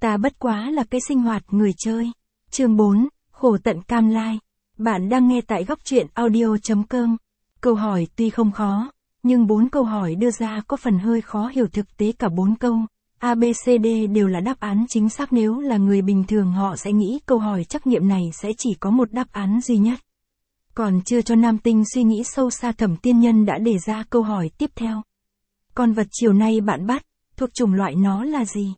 Ta bất quá là cái sinh hoạt người chơi. Chương 4, khổ tận cam lai. Bạn đang nghe tại góc truyện audio.com. Câu hỏi tuy không khó, nhưng 4 câu hỏi đưa ra có phần hơi khó hiểu thực tế cả 4 câu. A, B, C, D đều là đáp án chính xác, nếu là người bình thường họ sẽ nghĩ câu hỏi trắc nghiệm này sẽ chỉ có một đáp án duy nhất. Còn chưa cho nam tinh suy nghĩ sâu xa, Thẩm Tiên Nhân đã đề ra câu hỏi tiếp theo. Con vật chiều nay bạn bắt, thuộc chủng loại nó là gì?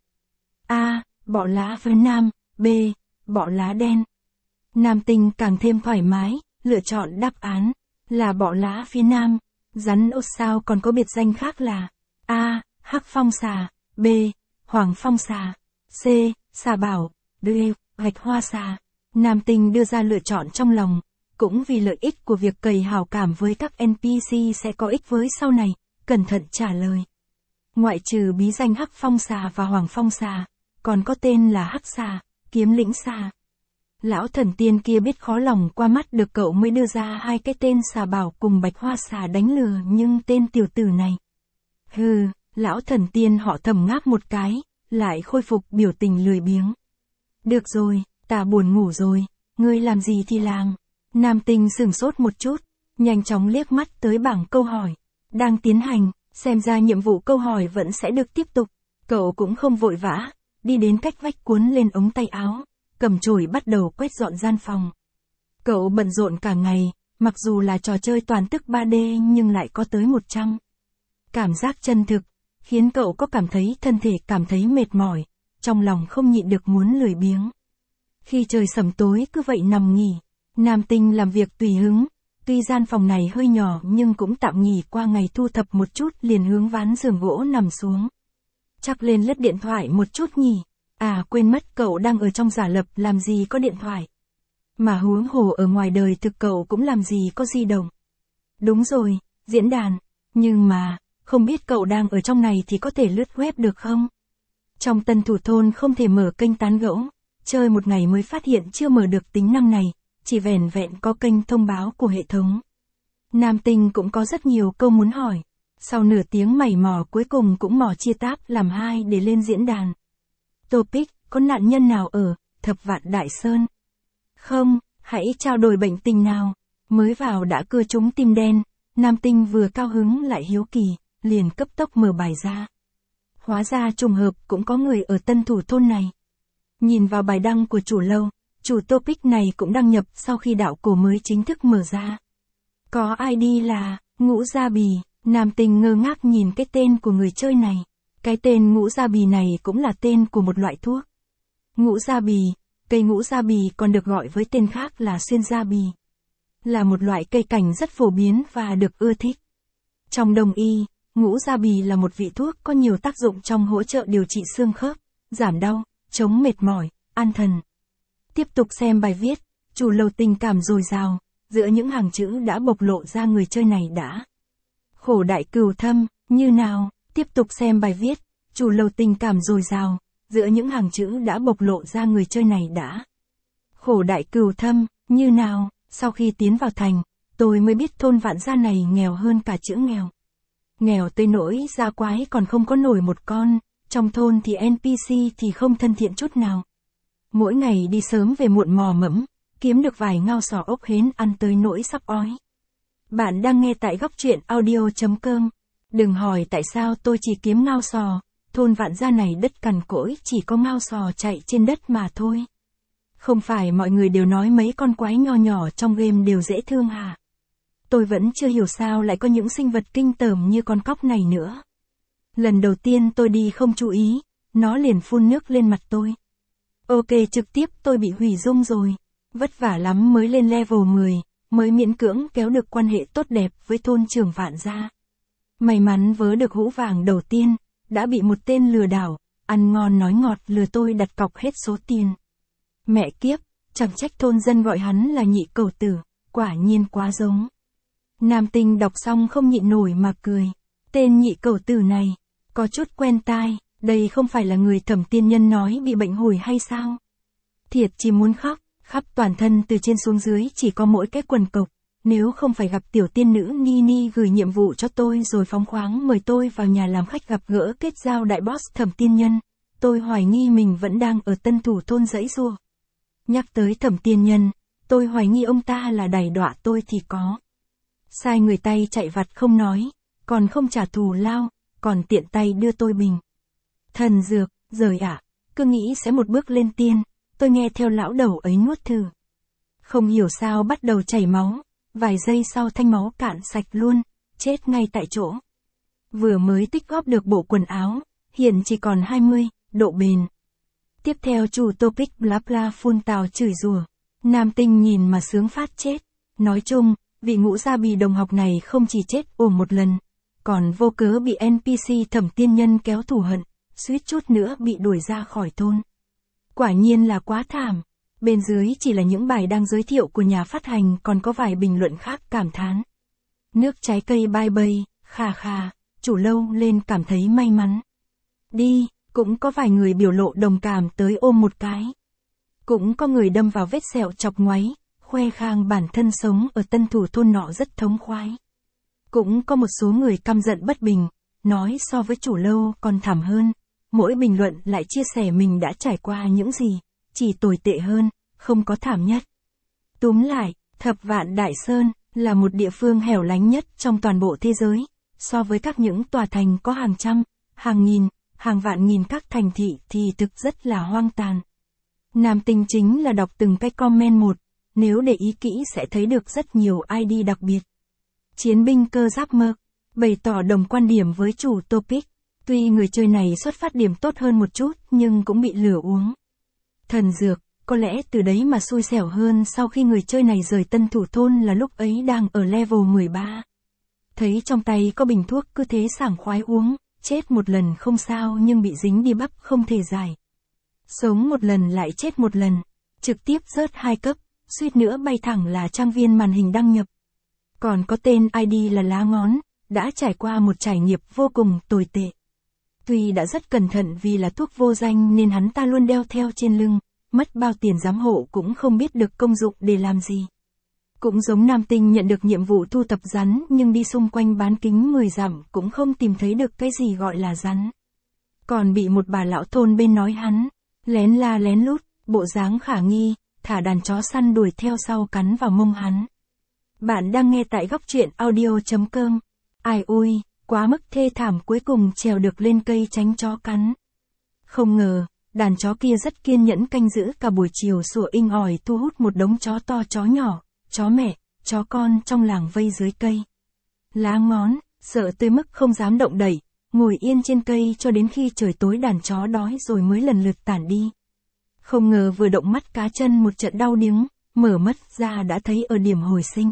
A. Bọ lá phía Nam. B. Bọ lá đen. Nam tinh càng thêm thoải mái, lựa chọn đáp án là bọ lá phía Nam. Rắn ốt sao còn có biệt danh khác là A. Hắc phong xà. B. Hoàng phong xà. C. Xà bảo. D. Bạch hoa xà. Nam tinh đưa ra lựa chọn trong lòng, cũng vì lợi ích của việc cày hào cảm với các NPC sẽ có ích với sau này, cẩn thận trả lời. Ngoại trừ bí danh Hắc phong xà và Hoàng phong xà, còn có tên là Hắc xà, Kiếm lĩnh xà. Lão thần tiên kia biết khó lòng qua mắt được cậu mới đưa ra hai cái tên xà bảo cùng bạch hoa xà đánh lừa, nhưng tên tiểu tử này. Hừ, lão thần tiên họ thầm ngáp một cái, lại khôi phục biểu tình lười biếng. Được rồi, ta buồn ngủ rồi, ngươi làm gì thì làm. Nam tinh sửng sốt một chút, nhanh chóng liếc mắt tới bảng câu hỏi đang tiến hành, xem ra nhiệm vụ câu hỏi vẫn sẽ được tiếp tục. Cậu cũng không vội vã, đi đến cách vách cuốn lên ống tay áo, cầm chổi bắt đầu quét dọn gian phòng. Cậu bận rộn cả ngày, mặc dù là trò chơi toàn tức 3D nhưng lại có tới 100. Cảm giác chân thực, khiến cậu có cảm thấy thân thể cảm thấy mệt mỏi, trong lòng không nhịn được muốn lười biếng. Khi trời sẩm tối cứ vậy nằm nghỉ, nam tinh làm việc tùy hứng, tuy gian phòng này hơi nhỏ nhưng cũng tạm nghỉ qua ngày, thu thập một chút liền hướng ván giường gỗ nằm xuống. Chắc lên lướt điện thoại một chút nhỉ. À quên mất, cậu đang ở trong giả lập làm gì có điện thoại. Mà huống hồ ở ngoài đời thực cậu cũng làm gì có di động. Đúng rồi, diễn đàn. Nhưng mà, không biết cậu đang ở trong này thì có thể lướt web được không? Trong Tân Thủ Thôn không thể mở kênh tán gẫu, chơi một ngày mới phát hiện chưa mở được tính năng này, chỉ vẻn vẹn có kênh thông báo của hệ thống. Nam tinh cũng có rất nhiều câu muốn hỏi. Sau nửa tiếng mày mò cuối cùng cũng mò chia táp làm hai để lên diễn đàn. Topic, có nạn nhân nào ở Thập Vạn Đại Sơn? Không, hãy trao đổi bệnh tình nào. Mới vào đã cưa trúng tim đen, nam tinh vừa cao hứng lại hiếu kỳ, liền cấp tốc mở bài ra. Hóa ra trùng hợp cũng có người ở Tân Thủ Thôn này. Nhìn vào bài đăng của chủ lâu, chủ topic này cũng đăng nhập sau khi đạo cổ mới chính thức mở ra. Có ID là Ngũ Gia Bì. Nam tinh ngơ ngác nhìn cái tên của người chơi này. Cái tên ngũ gia bì này cũng là tên của một loại thuốc. Ngũ gia bì, cây ngũ gia bì còn được gọi với tên khác là xuyên gia bì. Là một loại cây cảnh rất phổ biến và được ưa thích. Trong Đông y, ngũ gia bì là một vị thuốc có nhiều tác dụng trong hỗ trợ điều trị xương khớp, giảm đau, chống mệt mỏi, an thần. Tiếp tục xem bài viết, chủ lầu tình cảm dồi dào, giữa những hàng chữ đã bộc lộ ra người chơi này đã khổ đại cừu thâm, như nào? Tiếp tục xem bài viết, chủ lầu tình cảm dồi dào, giữa những hàng chữ đã bộc lộ ra người chơi này đã khổ đại cừu thâm, như nào? Sau khi tiến vào thành, tôi mới biết thôn Vạn Gia này nghèo hơn cả chữ nghèo. Nghèo tới nỗi gia quái còn không có nổi một con, trong thôn thì NPC thì không thân thiện chút nào. Mỗi ngày đi sớm về muộn mò mẫm, kiếm được vài ngao sò ốc hến ăn tới nỗi sắp ói. Bạn đang nghe tại góc truyện audio.com. Đừng hỏi tại sao tôi chỉ kiếm ngao sò, thôn Vạn Gia này đất cằn cỗi chỉ có ngao sò chạy trên đất mà thôi. Không phải mọi người đều nói mấy con quái nho nhỏ trong game đều dễ thương hả? Tôi vẫn chưa hiểu sao lại có những sinh vật kinh tởm như con cóc này nữa. Lần đầu tiên tôi đi không chú ý, nó liền phun nước lên mặt tôi. Ok, trực tiếp tôi bị hủy dung rồi. Vất vả lắm mới lên level 10, mới miễn cưỡng kéo được quan hệ tốt đẹp với thôn trưởng Vạn Gia. May mắn vớ được hũ vàng đầu tiên, đã bị một tên lừa đảo, ăn ngon nói ngọt lừa tôi đặt cọc hết số tiền. Mẹ kiếp, chẳng trách thôn dân gọi hắn là nhị cẩu tử, quả nhiên quá giống. Nam tinh đọc xong không nhịn nổi mà cười. Tên nhị cẩu tử này, có chút quen tai, đây không phải là người Thẩm Tiên Nhân nói bị bệnh hủi hay sao? Thiệt chỉ muốn khóc, khắp toàn thân từ trên xuống dưới chỉ có mỗi cái quần cộc. Nếu không phải gặp tiểu tiên nữ Nini gửi nhiệm vụ cho tôi rồi phóng khoáng mời tôi vào nhà làm khách gặp gỡ kết giao đại boss Thẩm Tiên Nhân, tôi hoài nghi mình vẫn đang ở Tân Thủ Thôn giãy giụa. Nhắc tới Thẩm Tiên Nhân, tôi hoài nghi ông ta là đày đọa tôi thì có. Sai người tay chạy vặt không nói, còn không trả thù lao, còn tiện tay đưa tôi bình thần dược, rời ạ, cứ nghĩ sẽ một bước lên tiên, tôi nghe theo lão đầu ấy nuốt thử. Không hiểu sao bắt đầu chảy máu, vài giây sau thanh máu cạn sạch luôn, chết ngay tại chỗ. Vừa mới tích góp được bộ quần áo, hiện chỉ còn 20 độ bền. Tiếp theo chủ topic bla bla phun tào chửi rủa. Nam Tinh nhìn mà sướng phát chết. Nói chung, vị ngũ gia bì đồng học này không chỉ chết ồm một lần, còn vô cớ bị NPC Thẩm Tiên Nhân kéo thù hận, suýt chút nữa bị đuổi ra khỏi thôn. Quả nhiên là quá thảm. Bên dưới chỉ là những bài đang giới thiệu của nhà phát hành, còn có vài bình luận khác cảm thán. Nước trái cây bai bay, khà khà, chủ lâu lên cảm thấy may mắn. Đi, cũng có vài người biểu lộ đồng cảm tới ôm một cái. Cũng có người đâm vào vết sẹo chọc ngoáy, khoe khang bản thân sống ở Tân Thủ Thôn nọ rất thống khoái. Cũng có một số người căm giận bất bình, nói so với chủ lâu còn thảm hơn. Mỗi bình luận lại chia sẻ mình đã trải qua những gì, chỉ tồi tệ hơn, không có thảm nhất. Túm lại, Thập Vạn Đại Sơn là một địa phương hẻo lánh nhất trong toàn bộ thế giới. So với các những tòa thành có hàng trăm, hàng nghìn, hàng vạn nghìn các thành thị thì thực rất là hoang tàn. Nam Tinh chính là đọc từng cái comment một, nếu để ý kỹ sẽ thấy được rất nhiều ID đặc biệt. Chiến binh cơ giáp mơ, bày tỏ đồng quan điểm với chủ topic. Tuy người chơi này xuất phát điểm tốt hơn một chút nhưng cũng bị lửa uống. Thần dược, có lẽ từ đấy mà xui xẻo hơn sau khi người chơi này rời Tân Thủ Thôn là lúc ấy đang ở level 13. Thấy trong tay có bình thuốc cứ thế sảng khoái uống, chết một lần không sao nhưng bị dính đi bắp không thể giải. Sống một lần lại chết một lần, trực tiếp rớt 2 cấp, suýt nữa bay thẳng là trang viên màn hình đăng nhập. Còn có tên ID là Lá Ngón, đã trải qua một trải nghiệm vô cùng tồi tệ. Tuy đã rất cẩn thận vì là thuốc vô danh nên hắn ta luôn đeo theo trên lưng, mất bao tiền giám hộ cũng không biết được công dụng để làm gì. Cũng giống Nam Tinh nhận được nhiệm vụ thu thập rắn nhưng đi xung quanh bán kính 10 dặm cũng không tìm thấy được cái gì gọi là rắn. Còn bị một bà lão thôn bên nói hắn, lén la lén lút, bộ dáng khả nghi, thả đàn chó săn đuổi theo sau cắn vào mông hắn. Bạn đang nghe tại góc truyện audio.com. Ai ui, quá mức thê thảm cuối cùng trèo được lên cây tránh chó cắn. Không ngờ, đàn chó kia rất kiên nhẫn canh giữ cả buổi chiều sủa inh ỏi thu hút một đống chó to chó nhỏ, chó mẹ, chó con trong làng vây dưới cây. Lá Ngón, sợ tới mức không dám động đậy, ngồi yên trên cây cho đến khi trời tối đàn chó đói rồi mới lần lượt tản đi. Không ngờ vừa động mắt cá chân một trận đau điếng, mở mắt ra đã thấy ở điểm hồi sinh.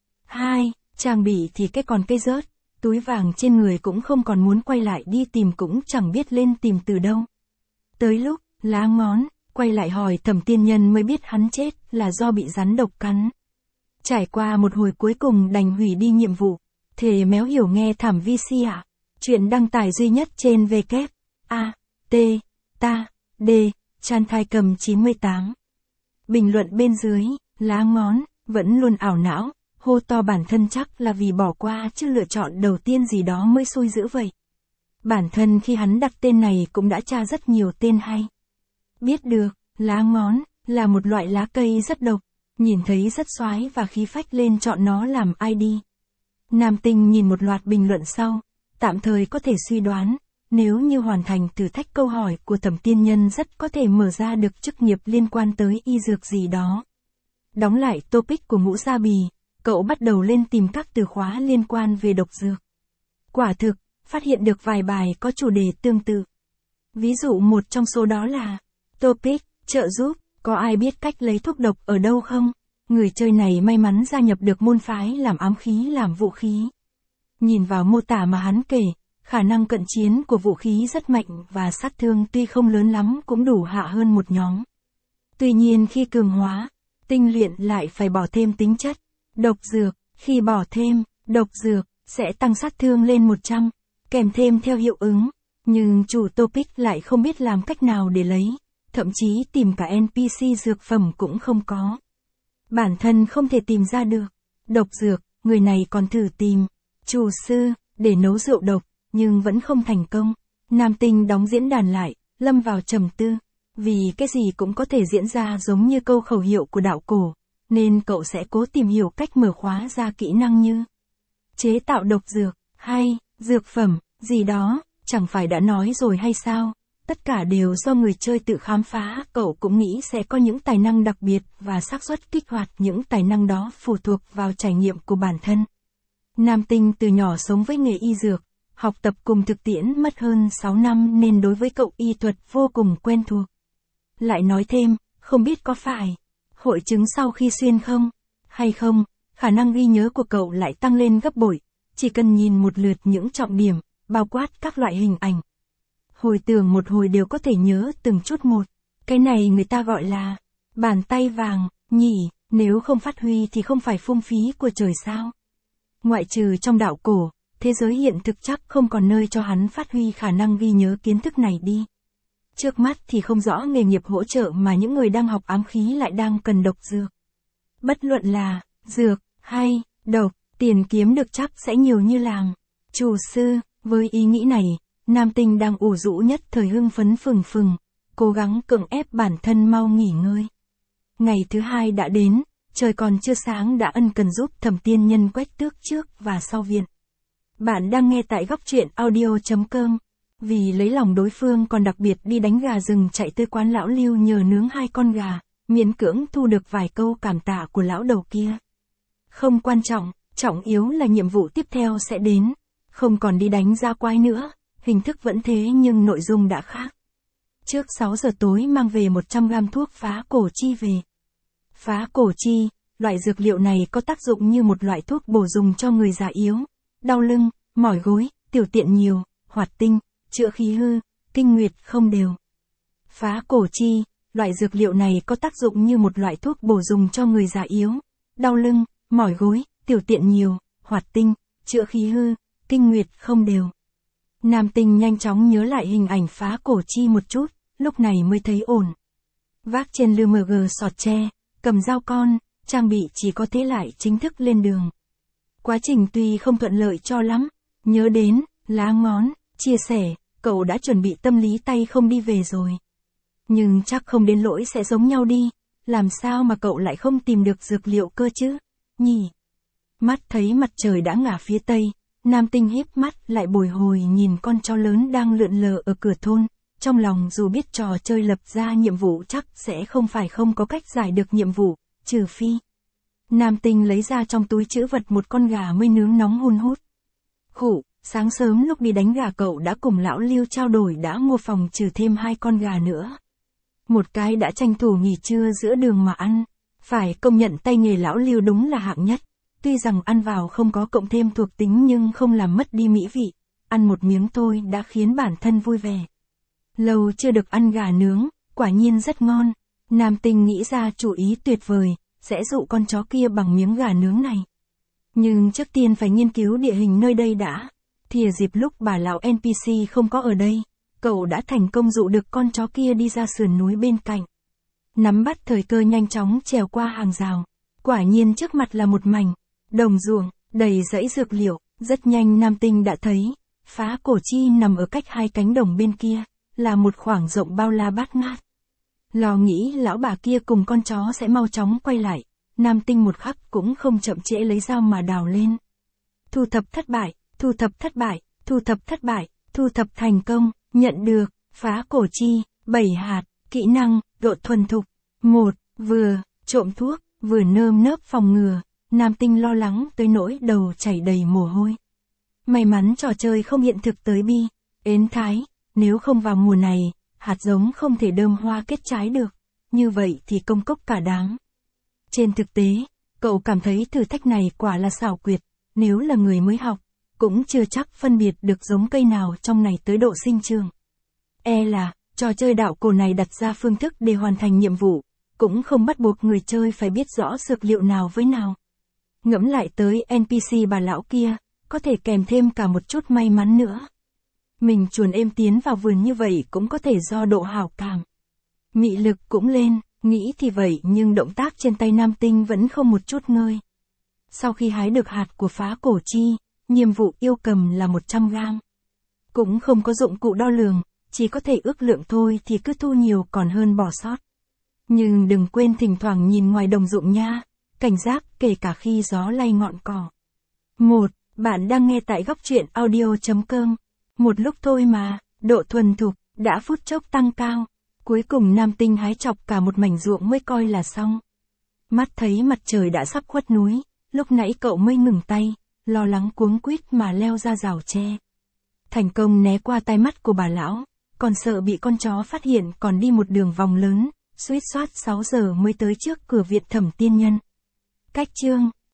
2. Trang bị thì cái còn cây rớt, túi vàng trên người cũng không còn muốn quay lại đi tìm cũng chẳng biết lên tìm từ đâu. Tới lúc, Lá Ngón, quay lại hỏi Thẩm Tiên Nhân mới biết hắn chết là do bị rắn độc cắn. Trải qua một hồi cuối cùng đành hủy đi nhiệm vụ. Thề méo hiểu nghe thảm VC ạ. Chuyện đăng tải duy nhất trên web. A. T. Ta. D. Chan Thai Cầm 98. Bình luận bên dưới, Lá Ngón, vẫn luôn ảo não, hô to bản thân chắc là vì bỏ qua chứ lựa chọn đầu tiên gì đó mới xui dữ vậy. Bản thân khi hắn đặt tên này cũng đã tra rất nhiều tên hay. Biết được, Lá Ngón, là một loại lá cây rất độc, nhìn thấy rất xoái và khí phách lên chọn nó làm ID. Nam Tinh nhìn một loạt bình luận sau, tạm thời có thể suy đoán, nếu như hoàn thành thử thách câu hỏi của Thẩm Tiên Nhân rất có thể mở ra được chức nghiệp liên quan tới y dược gì đó. Đóng lại topic của Ngũ Gia Bì, cậu bắt đầu lên tìm các từ khóa liên quan về độc dược. Quả thực, phát hiện được vài bài có chủ đề tương tự. Ví dụ một trong số đó là topic, trợ giúp, có ai biết cách lấy thuốc độc ở đâu không? Người chơi này may mắn gia nhập được môn phái làm ám khí làm vũ khí. Nhìn vào mô tả mà hắn kể, khả năng cận chiến của vũ khí rất mạnh và sát thương tuy không lớn lắm cũng đủ hạ hơn một nhóm. Tuy nhiên khi cường hóa, tinh luyện lại phải bỏ thêm tính chất độc dược, khi bỏ thêm độc dược sẽ tăng sát thương lên 100, kèm thêm theo hiệu ứng, nhưng chủ topic lại không biết làm cách nào để lấy, thậm chí tìm cả NPC dược phẩm cũng không có. Bản thân không thể tìm ra được độc dược, người này còn thử tìm chủ sư để nấu rượu độc, nhưng vẫn không thành công. Nam Tinh đóng diễn đàn lại, lâm vào trầm tư. Vì cái gì cũng có thể diễn ra giống như câu khẩu hiệu của đạo cổ, nên cậu sẽ cố tìm hiểu cách mở khóa ra kỹ năng như chế tạo độc dược, hay dược phẩm, gì đó, chẳng phải đã nói rồi hay sao? Tất cả đều do người chơi tự khám phá, cậu cũng nghĩ sẽ có những tài năng đặc biệt và xác suất kích hoạt những tài năng đó phụ thuộc vào trải nghiệm của bản thân. Nam Tinh từ nhỏ sống với nghề y dược, học tập cùng thực tiễn mất hơn 6 năm nên đối với cậu y thuật vô cùng quen thuộc. Lại nói thêm, không biết có phải hội chứng sau khi xuyên không, hay không, khả năng ghi nhớ của cậu lại tăng lên gấp bội, chỉ cần nhìn một lượt những trọng điểm, bao quát các loại hình ảnh. Hồi tưởng một hồi đều có thể nhớ từng chút một, cái này người ta gọi là bàn tay vàng, nhỉ, nếu không phát huy thì không phải phung phí của trời sao. Ngoại trừ trong đạo cổ, thế giới hiện thực chắc không còn nơi cho hắn phát huy khả năng ghi nhớ kiến thức này đi. Trước mắt thì không rõ nghề nghiệp hỗ trợ mà những người đang học ám khí lại đang cần độc dược. Bất luận là dược hay độc, tiền kiếm được chắc sẽ nhiều như làm chủ sư. Với ý nghĩ này, Nam Tinh đang ủ rũ nhất thời hưng phấn phừng phừng, cố gắng cưỡng ép bản thân mau nghỉ ngơi. Ngày thứ hai đã đến, trời còn chưa sáng đã ân cần giúp Thẩm Tiên Nhân quét tước trước và sau viện. Bạn đang nghe tại góc truyện audio.com. Vì lấy lòng đối phương còn đặc biệt đi đánh gà rừng chạy tới quán lão Lưu nhờ nướng 2 con gà, miễn cưỡng thu được vài câu cảm tạ của lão đầu kia. Không quan trọng, trọng yếu là nhiệm vụ tiếp theo sẽ đến. Không còn đi đánh dã quái nữa, hình thức vẫn thế nhưng nội dung đã khác. Trước 6 giờ tối mang về 100 gram thuốc phá cổ chi về. Phá cổ chi, loại dược liệu này có tác dụng như một loại thuốc bổ dùng cho người già yếu, đau lưng, mỏi gối, tiểu tiện nhiều, hoạt tinh, chữa khí hư, kinh nguyệt không đều. Phá cổ chi, loại dược liệu này có tác dụng như một loại thuốc bổ dùng cho người già yếu, đau lưng, mỏi gối, tiểu tiện nhiều, hoạt tinh, chữa khí hư, kinh nguyệt không đều. Nam Tinh nhanh chóng nhớ lại hình ảnh phá cổ chi một chút, lúc này mới thấy ổn. Vác trên lư mg sọt tre, cầm dao con, trang bị chỉ có thế lại chính thức lên đường. Quá trình tuy không thuận lợi cho lắm, nhớ đến, lá ngón, chia sẻ, cậu đã chuẩn bị tâm lý tay không đi về rồi. Nhưng chắc không đến lỗi sẽ giống nhau đi, làm sao mà cậu lại không tìm được dược liệu cơ chứ, nhỉ? Mắt thấy mặt trời đã ngả phía tây, Nam Tinh híp mắt lại bồi hồi nhìn con chó lớn đang lượn lờ ở cửa thôn, trong lòng dù biết trò chơi lập ra nhiệm vụ chắc sẽ không phải không có cách giải được nhiệm vụ, trừ phi. Nam Tinh lấy ra trong túi trữ vật một con gà mới nướng nóng hun hút. Khụ, sáng sớm lúc đi đánh gà cậu đã cùng lão Lưu trao đổi đã mua phòng trừ thêm 2 con gà nữa. Một cái đã tranh thủ nghỉ trưa giữa đường mà ăn, phải công nhận tay nghề lão Lưu đúng là hạng nhất. Tuy rằng ăn vào không có cộng thêm thuộc tính nhưng không làm mất đi mỹ vị, ăn một miếng thôi đã khiến bản thân vui vẻ. Lâu chưa được ăn gà nướng, quả nhiên rất ngon. Nam Tinh nghĩ ra chủ ý tuyệt vời, sẽ dụ con chó kia bằng miếng gà nướng này. Nhưng trước tiên phải nghiên cứu địa hình nơi đây đã. Thìa dịp lúc bà lão NPC không có ở đây, cậu đã thành công dụ được con chó kia đi ra sườn núi bên cạnh. Nắm bắt thời cơ nhanh chóng trèo qua hàng rào. Quả nhiên trước mặt là một mảnh đồng ruộng, đầy rẫy dược liệu, rất nhanh Nam Tinh đã thấy, phá cổ chi nằm ở cách 2 cánh đồng bên kia, là một khoảng rộng bao la bát ngát. Lo nghĩ lão bà kia cùng con chó sẽ mau chóng quay lại, Nam Tinh một khắc cũng không chậm trễ lấy dao mà đào lên. Thu thập thất bại, thu thập thất bại, thu thập thất bại, thu thập thành công, nhận được, phá cổ chi, 7 hạt, kỹ năng, độ thuần thục. 1. Vừa, trộm thuốc, vừa nơm nớp phòng ngừa. Nam Tinh lo lắng tới nỗi đầu chảy đầy mồ hôi. May mắn trò chơi không hiện thực tới bi, ến thái, nếu không vào mùa này, hạt giống không thể đơm hoa kết trái được, như vậy thì công cốc cả đáng. Trên thực tế, cậu cảm thấy thử thách này quả là xảo quyệt, nếu là người mới học, cũng chưa chắc phân biệt được giống cây nào trong này tới độ sinh trưởng. Là, trò chơi đạo cổ này đặt ra phương thức để hoàn thành nhiệm vụ, cũng không bắt buộc người chơi phải biết rõ dược liệu nào với nào. Ngẫm lại tới NPC bà lão kia, có thể kèm thêm cả một chút may mắn nữa. Mình chuồn êm tiến vào vườn như vậy cũng có thể do độ hảo cảm. Mị lực cũng lên, nghĩ thì vậy nhưng động tác trên tay Nam Tinh vẫn không một chút ngơi. Sau khi hái được hạt của phá cổ chi, nhiệm vụ yêu cầm là 100 gram. Cũng không có dụng cụ đo lường, chỉ có thể ước lượng thôi thì cứ thu nhiều còn hơn bỏ sót. Nhưng đừng quên thỉnh thoảng nhìn ngoài đồng ruộng nha, cảnh giác kể cả khi gió lay ngọn cỏ. 1. Bạn đang nghe tại góc truyện audio.com. Một lúc thôi mà, độ thuần thục đã phút chốc tăng cao. Cuối cùng Nam Tinh hái chọc cả một mảnh ruộng mới coi là xong. Mắt thấy mặt trời đã sắp khuất núi, lúc nãy cậu mới ngừng tay, lo lắng cuống quýt mà leo ra rào tre. Thành công né qua tai mắt của bà lão, còn sợ bị con chó phát hiện còn đi một đường vòng lớn, suýt soát 6 giờ mới tới trước cửa viện Thẩm Tiên Nhân. Cách chương